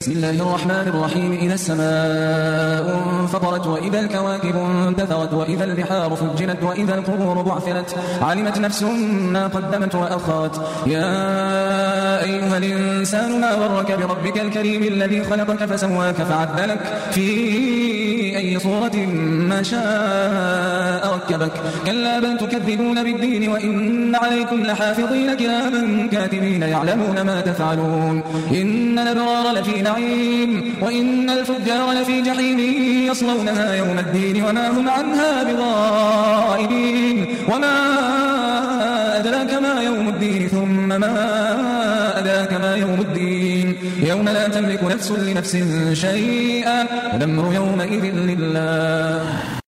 بسم الله الرحمن الرحيم. إذا السماء انفطرت وإذا الكواكب انتثرت وإذا البحار فجرت وإذا القبور بعثرت علمت نفس ما قدمت وأخرت. يا أيها الإنسان ما غرك بربك الكريم الذي خلقك فسواك فعدلك في أي صورة ما شاء ركبك. كلا بل تكذبون بالدين وإن عليكم لحافظين كراما كاتبين يعلمون ما تفعلون. إن الأبرار لفي نعيم وإن الفجار لفي جحيم يصلونها يوم الدين وما هم عنها بغائبين. وما أدراك ما يوم الدين ثم ما أدراك ما يوم الدين يوم لا تملك نفس لنفس شيئا والأمر يومئذ لله.